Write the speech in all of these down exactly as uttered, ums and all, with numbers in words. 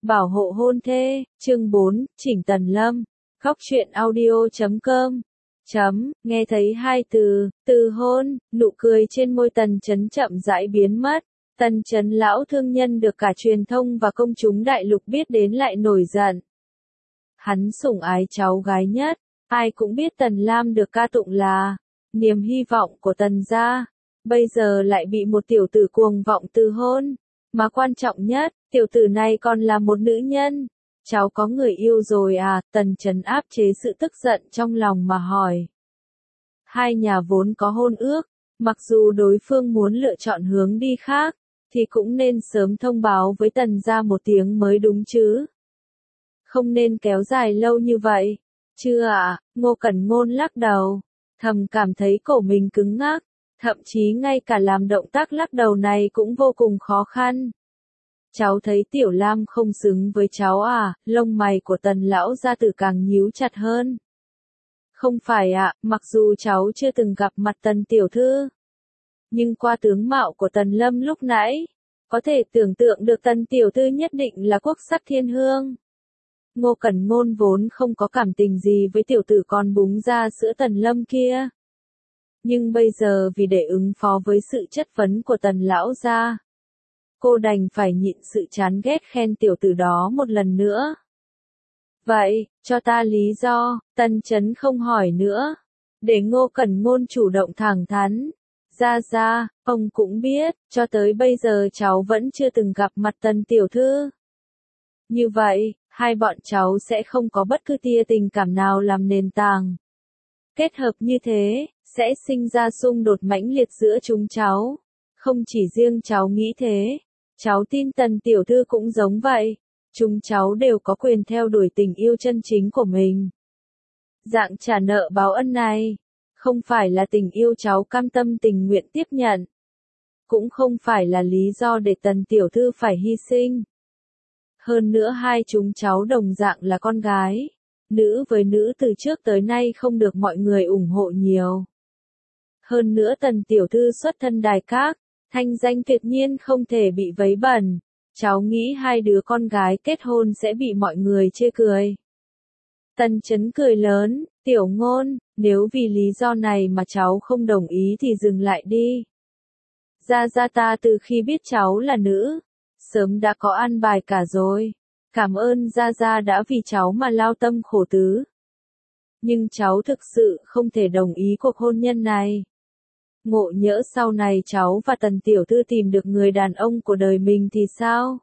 Bảo hộ hôn thê, chương bốn, Chỉnh Tần Lâm, Góc truyện audio chấm com. Chấm, nghe thấy hai từ, từ hôn, nụ cười trên môi Tần Chấn chậm rãi biến mất. Tần Chấn lão thương nhân được cả truyền thông và công chúng đại lục biết đến lại nổi giận. Hắn sủng ái cháu gái nhất, ai cũng biết Tần Lam được ca tụng là niềm hy vọng của Tần gia, bây giờ lại bị một tiểu tử cuồng vọng từ hôn, mà quan trọng nhất, tiểu tử này còn là một nữ nhân. Cháu có người yêu rồi à? Tần Chấn áp chế sự tức giận trong lòng mà hỏi. Hai nhà vốn có hôn ước, mặc dù đối phương muốn lựa chọn hướng đi khác, thì cũng nên sớm thông báo với Tần gia một tiếng mới đúng chứ. Không nên kéo dài lâu như vậy. Chưa ạ, à? Ngô Cẩn Ngôn lắc đầu, thầm cảm thấy cổ mình cứng ngắc, thậm chí ngay cả làm động tác lắc đầu này cũng vô cùng khó khăn. Cháu thấy Tiểu Lam không xứng với cháu à? Lông mày của Tần lão gia tử càng nhíu chặt hơn. Không phải ạ, à, mặc dù cháu chưa từng gặp mặt Tần tiểu thư, nhưng qua tướng mạo của Tần Lâm lúc nãy, có thể tưởng tượng được Tần tiểu thư nhất định là quốc sắc thiên hương. Ngô Cẩn Ngôn vốn không có cảm tình gì với tiểu tử con búng ra sữa Tần Lâm kia. Nhưng bây giờ vì để ứng phó với sự chất vấn của Tần lão gia, cô đành phải nhịn sự chán ghét khen tiểu tử đó một lần nữa. Vậy, cho ta lý do. Tần Chấn không hỏi nữa, để Ngô Cẩn Ngôn chủ động thẳng thắn. Ra ra, ông cũng biết, cho tới bây giờ cháu vẫn chưa từng gặp mặt Tần tiểu thư. Như vậy, hai bọn cháu sẽ không có bất cứ tia tình cảm nào làm nền tảng. Kết hợp như thế, sẽ sinh ra xung đột mãnh liệt giữa chúng cháu. Không chỉ riêng cháu nghĩ thế, cháu tin Tần tiểu thư cũng giống vậy. Chúng cháu đều có quyền theo đuổi tình yêu chân chính của mình. Dạng trả nợ báo ân này, không phải là tình yêu cháu cam tâm tình nguyện tiếp nhận. Cũng không phải là lý do để Tần tiểu thư phải hy sinh. Hơn nữa hai chúng cháu đồng dạng là con gái. Nữ với nữ từ trước tới nay không được mọi người ủng hộ nhiều. Hơn nữa Tần tiểu thư xuất thân đài các, thanh danh tuyệt nhiên không thể bị vấy bẩn. Cháu nghĩ hai đứa con gái kết hôn sẽ bị mọi người chê cười. Tần Chấn cười lớn, Tiểu Ngôn, nếu vì lý do này mà cháu không đồng ý thì dừng lại đi. Gia gia ta từ khi biết cháu là nữ, sớm đã có an bài cả rồi. Cảm ơn Gia Gia đã vì cháu mà lao tâm khổ tứ. Nhưng cháu thực sự không thể đồng ý cuộc hôn nhân này. Ngộ nhỡ sau này cháu và Tần tiểu thư tìm được người đàn ông của đời mình thì sao?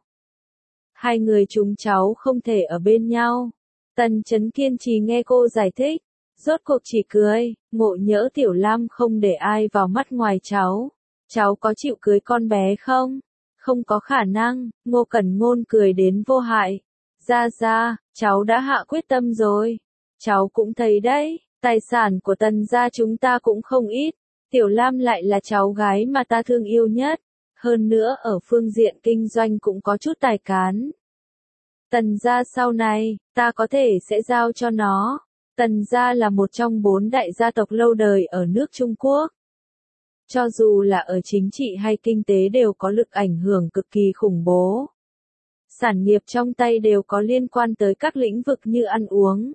Hai người chúng cháu không thể ở bên nhau. Tần Chấn kiên trì nghe cô giải thích, rốt cuộc chỉ cười, ngộ nhỡ Tiểu Lam không để ai vào mắt ngoài cháu. Cháu có chịu cưới con bé không? Không có khả năng. Ngô Cẩn Ngôn cười đến vô hại. Ra ra, cháu đã hạ quyết tâm rồi. Cháu cũng thấy đấy, tài sản của Tần gia chúng ta cũng không ít. Tiểu Lam lại là cháu gái mà ta thương yêu nhất. Hơn nữa ở phương diện kinh doanh cũng có chút tài cán. Tần gia sau này, ta có thể sẽ giao cho nó. Tần gia là một trong bốn đại gia tộc lâu đời ở nước Trung Quốc. Cho dù là ở chính trị hay kinh tế đều có lực ảnh hưởng cực kỳ khủng bố. Sản nghiệp trong tay đều có liên quan tới các lĩnh vực như ăn uống,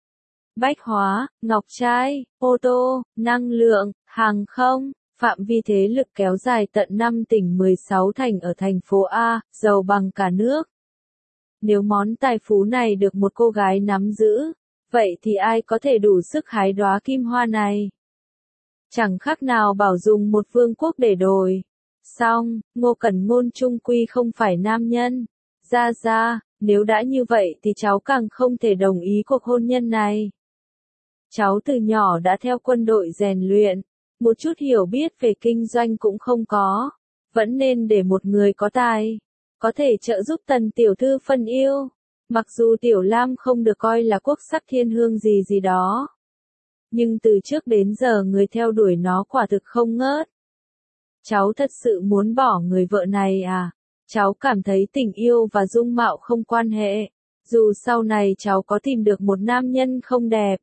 bách hóa, ngọc trai, ô tô, năng lượng, hàng không. Phạm vi thế lực kéo dài tận năm tỉnh mười sáu thành ở thành phố A, giàu bằng cả nước. Nếu món tài phú này được một cô gái nắm giữ, vậy thì ai có thể đủ sức hái đóa kim hoa này? Chẳng khác nào bảo dùng một vương quốc để đổi. Xong, Ngô Cẩn Ngôn chung quy không phải nam nhân. Ra ra, nếu đã như vậy thì cháu càng không thể đồng ý cuộc hôn nhân này. Cháu từ nhỏ đã theo quân đội rèn luyện, một chút hiểu biết về kinh doanh cũng không có. Vẫn nên để một người có tài, có thể trợ giúp Tần tiểu thư phân yêu. Mặc dù Tiểu Lam không được coi là quốc sắc thiên hương gì gì đó, nhưng từ trước đến giờ người theo đuổi nó quả thực không ngớt. Cháu thật sự muốn bỏ người vợ này à? Cháu cảm thấy tình yêu và dung mạo không quan hệ. Dù sau này cháu có tìm được một nam nhân không đẹp,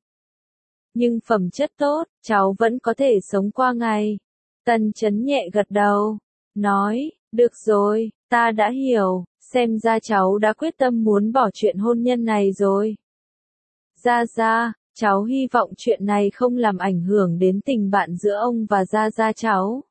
nhưng phẩm chất tốt, cháu vẫn có thể sống qua ngày. Tần Chấn nhẹ gật đầu, nói, được rồi, ta đã hiểu. xem ra cháu đã quyết tâm muốn bỏ chuyện hôn nhân này rồi. Gia Gia, cháu hy vọng chuyện này không làm ảnh hưởng đến tình bạn giữa ông và Gia Gia cháu.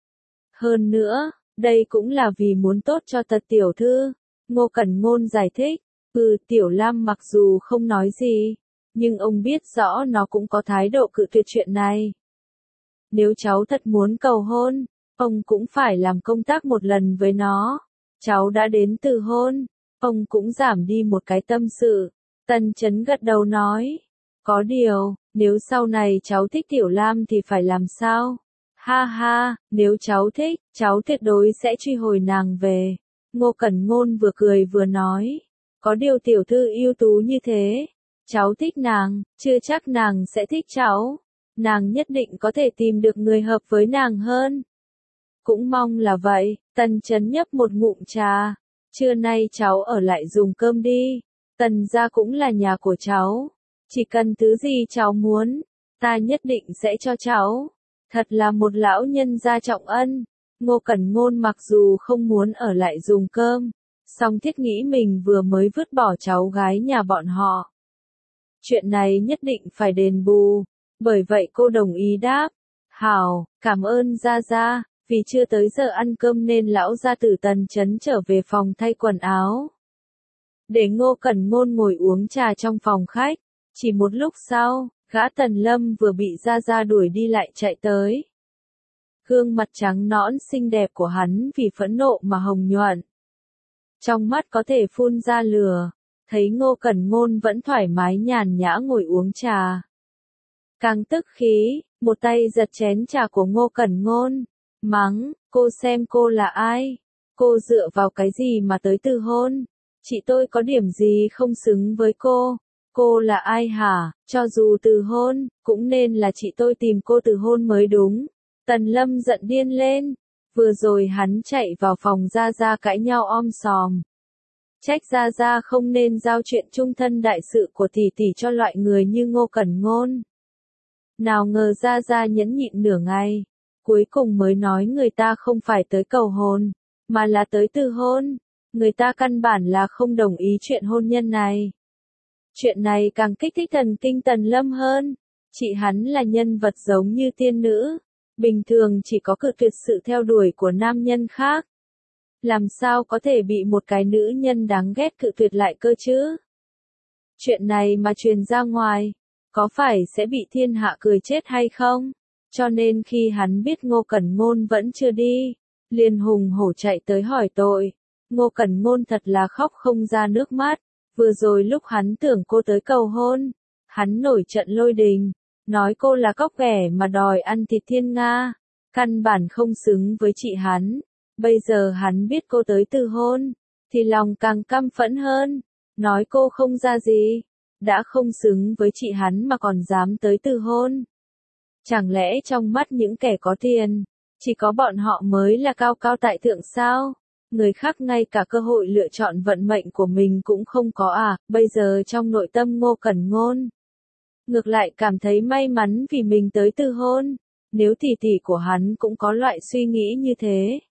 Hơn nữa, đây cũng là vì muốn tốt cho Tật tiểu thư. Ngô Cẩn Ngôn giải thích. Ừ, Tiểu Lam mặc dù không nói gì, nhưng ông biết rõ nó cũng có thái độ cự tuyệt chuyện này. Nếu cháu thật muốn cầu hôn, ông cũng phải làm công tác một lần với nó. Cháu đã đến từ hôn, ông cũng giảm đi một cái tâm sự. Tần Chấn gật đầu nói. Có điều, nếu sau này cháu thích Tiểu Lam thì phải làm sao? Ha ha, nếu cháu thích, cháu tuyệt đối sẽ truy hồi nàng về. Ngô Cẩn Ngôn vừa cười vừa nói. Có điều tiểu thư ưu tú như thế, cháu thích nàng, chưa chắc nàng sẽ thích cháu. Nàng nhất định có thể tìm được người hợp với nàng hơn. Cũng mong là vậy. Tần Chấn nhấp một ngụm trà. Trưa nay cháu ở lại dùng cơm đi. Tần gia cũng là nhà của cháu. Chỉ cần thứ gì cháu muốn, ta nhất định sẽ cho cháu. Thật là một lão nhân gia trọng ân. Ngô Cẩn Ngôn mặc dù không muốn ở lại dùng cơm, song thiết nghĩ mình vừa mới vứt bỏ cháu gái nhà bọn họ. Chuyện này nhất định phải đền bù. Bởi vậy cô đồng ý đáp. Hảo, cảm ơn Gia Gia. Vì chưa tới giờ ăn cơm nên lão gia tử Tần Chấn trở về phòng thay quần áo. Để Ngô Cẩn Ngôn ngồi uống trà trong phòng khách. Chỉ một lúc sau, gã Tần Lâm vừa bị Gia Gia đuổi đi lại chạy tới. Gương mặt trắng nõn xinh đẹp của hắn vì phẫn nộ mà hồng nhuận. Trong mắt có thể phun ra lửa. Thấy Ngô Cẩn Ngôn vẫn thoải mái nhàn nhã ngồi uống trà. Càng tức khí, một tay giật chén trà của Ngô Cẩn Ngôn. Mắng, cô xem cô là ai? Cô dựa vào cái gì mà tới từ hôn? Chị tôi có điểm gì không xứng với cô? Cô là ai hả? Cho dù từ hôn, cũng nên là chị tôi tìm cô từ hôn mới đúng. Tần Lâm giận điên lên. Vừa rồi hắn chạy vào phòng Gia Gia cãi nhau om sòm. Trách Gia Gia không nên giao chuyện chung thân đại sự của tỷ tỷ cho loại người như Ngô Cẩn Ngôn. Nào ngờ Gia Gia nhẫn nhịn nửa ngày. Cuối cùng mới nói người ta không phải tới cầu hôn, mà là tới từ hôn. Người ta căn bản là không đồng ý chuyện hôn nhân này. Chuyện này càng kích thích thần kinh Tần Lâm hơn. Chị hắn là nhân vật giống như tiên nữ. Bình thường chỉ có cự tuyệt sự theo đuổi của nam nhân khác. Làm sao có thể bị một cái nữ nhân đáng ghét cự tuyệt lại cơ chứ? Chuyện này mà truyền ra ngoài, có phải sẽ bị thiên hạ cười chết hay không? Cho nên khi hắn biết Ngô Cẩn Ngôn vẫn chưa đi, liền hùng hổ chạy tới hỏi tội. Ngô Cẩn Ngôn thật là khóc không ra nước mắt. Vừa rồi lúc hắn tưởng cô tới cầu hôn, hắn nổi trận lôi đình, nói cô là cóc ghẻ mà đòi ăn thịt thiên nga, căn bản không xứng với chị hắn. Bây giờ hắn biết cô tới từ hôn, thì lòng càng căm phẫn hơn, nói cô không ra gì, đã không xứng với chị hắn mà còn dám tới từ hôn. Chẳng lẽ trong mắt những kẻ có tiền, chỉ có bọn họ mới là cao cao tại thượng sao? Người khác ngay cả cơ hội lựa chọn vận mệnh của mình cũng không có à? Bây giờ trong nội tâm Ngô Cẩn Ngôn, ngược lại cảm thấy may mắn vì mình tới từ hôn. Nếu tỷ tỷ của hắn cũng có loại suy nghĩ như thế,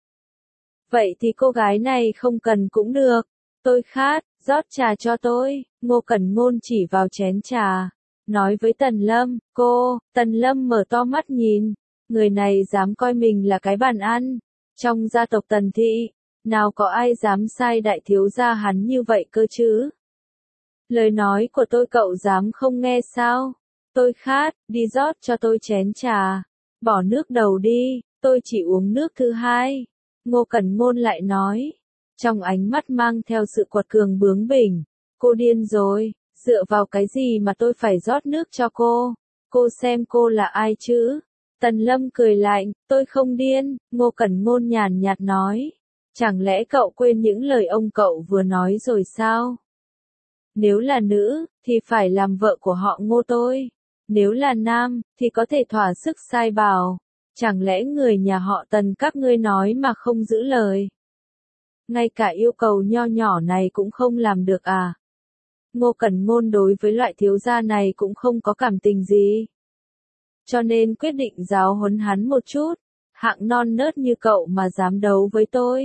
vậy thì cô gái này không cần cũng được. Tôi khát, rót trà cho tôi. Ngô Cẩn Ngôn chỉ vào chén trà, nói với Tần Lâm. Cô, Tần Lâm mở to mắt nhìn. Người này dám coi mình là cái bàn ăn. Trong gia tộc Tần Thị, nào có ai dám sai đại thiếu gia hắn như vậy cơ chứ? Lời nói của tôi cậu dám không nghe sao? Tôi khát, đi rót cho tôi chén trà. Bỏ nước đầu đi, tôi chỉ uống nước thứ hai. Ngô Cẩn Ngôn lại nói, trong ánh mắt mang theo sự quật cường bướng bỉnh. Cô điên rồi, dựa vào cái gì mà tôi phải rót nước cho cô? Cô xem cô là ai chứ? Tần Lâm cười lạnh, tôi không điên. Ngô Cẩn Ngôn nhàn nhạt nói, chẳng lẽ cậu quên những lời ông cậu vừa nói rồi sao? Nếu là nữ, thì phải làm vợ của họ Ngô tôi. Nếu là nam, thì có thể thỏa sức sai bảo. Chẳng lẽ người nhà họ Tần các ngươi nói mà không giữ lời? Ngay cả yêu cầu nho nhỏ này cũng không làm được à? Ngô Cẩn Ngôn đối với loại thiếu gia này cũng không có cảm tình gì. Cho nên quyết định giáo huấn hắn một chút. Hạng non nớt như cậu mà dám đấu với tôi,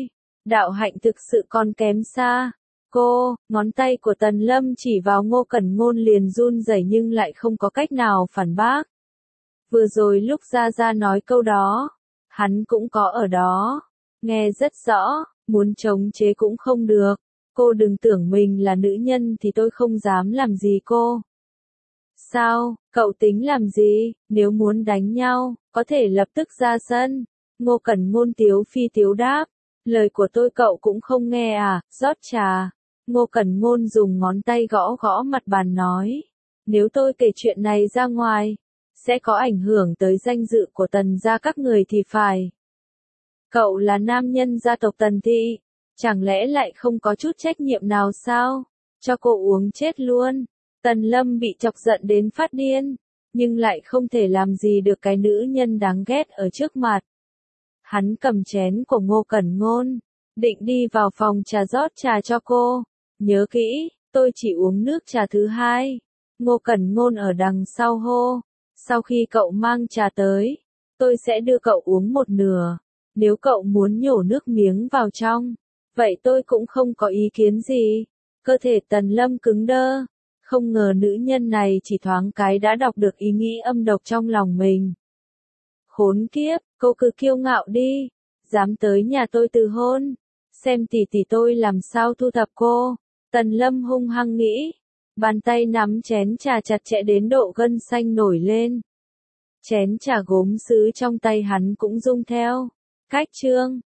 đạo hạnh thực sự còn kém xa. Cô, ngón tay của Tần Lâm chỉ vào Ngô Cẩn Ngôn liền run rẩy nhưng lại không có cách nào phản bác. Vừa rồi lúc Gia Gia nói câu đó, hắn cũng có ở đó. Nghe rất rõ, muốn chống chế cũng không được. Cô đừng tưởng mình là nữ nhân thì tôi không dám làm gì cô. Sao, cậu tính làm gì, nếu muốn đánh nhau, có thể lập tức ra sân. Ngô Cẩn Ngôn tiếu phi tiếu đáp. Lời của tôi cậu cũng không nghe à, rót trà. Ngô Cẩn Ngôn dùng ngón tay gõ gõ mặt bàn nói. Nếu tôi kể chuyện này ra ngoài, sẽ có ảnh hưởng tới danh dự của Tần gia các người thì phải. Cậu là nam nhân gia tộc Tần thị, chẳng lẽ lại không có chút trách nhiệm nào sao? Cho cô uống chết luôn. Tần Lâm bị chọc giận đến phát điên, nhưng lại không thể làm gì được cái nữ nhân đáng ghét ở trước mặt. Hắn cầm chén của Ngô Cẩn Ngôn, định đi vào phòng trà rót trà cho cô. Nhớ kỹ, tôi chỉ uống nước trà thứ hai. Ngô Cẩn Ngôn ở đằng sau hô. Sau khi cậu mang trà tới, tôi sẽ đưa cậu uống một nửa. Nếu cậu muốn nhổ nước miếng vào trong, vậy tôi cũng không có ý kiến gì. Cơ thể Tần Lâm cứng đơ. Không ngờ nữ nhân này chỉ thoáng cái đã đọc được ý nghĩ âm độc trong lòng mình. Khốn kiếp, cô cứ kiêu ngạo đi. Dám tới nhà tôi từ hôn. Xem tỷ tỷ tôi làm sao thu thập cô. Tần Lâm hung hăng nghĩ. Bàn tay nắm chén trà chặt chẽ đến độ gân xanh nổi lên. Chén trà gốm sứ trong tay hắn cũng rung theo. Cách chương.